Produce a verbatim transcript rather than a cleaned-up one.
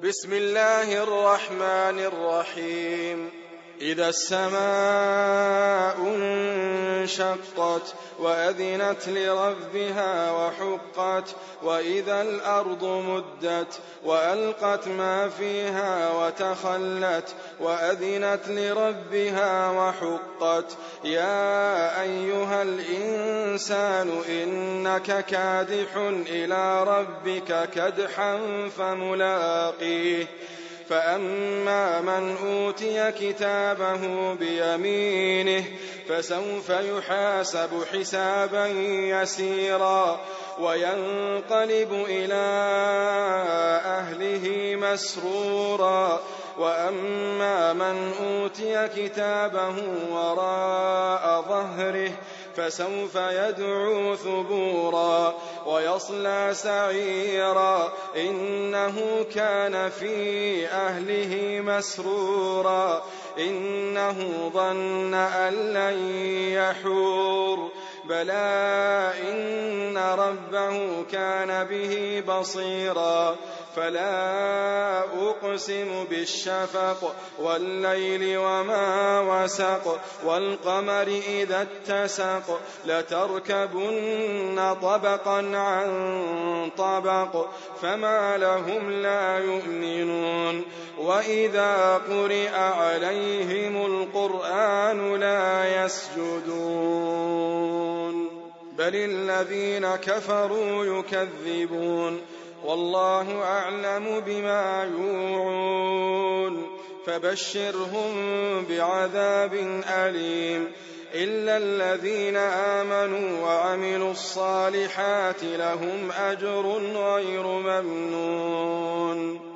بسم الله الرحمن الرحيم. إذا السماء انشقت وأذنت لربها وحقت وإذا الأرض مدت وألقت ما فيها وتخلت وأذنت لربها وحقت يا أيها الإنسان إنك كادح إلى ربك كدحا فملاقيه فأما من أوتي كتابه بيمينه فسوف يحاسب حسابا يسيرا وينقلب إلى أهله مسرورا وأما من أوتي كتابه وراء ظهره فسوف يدعو ثبورا ويصلى سعيرا إنه كان في أهله مسرورا إنه ظن أن لن يحور بلى إن ربه كان به بصيرا فلا أقسم بالشفق والليل وما وسق والقمر إذا اتسق لتركبن طبقا عن طبق فما لهم لا يؤمنون وإذا قرئ عليهم القرآن لا يسجدون بل الذين كفروا يكذبون والله أعلم بما يوعون فبشرهم بعذاب أليم إلا الذين آمنوا وعملوا الصالحات لهم أجر غير ممنون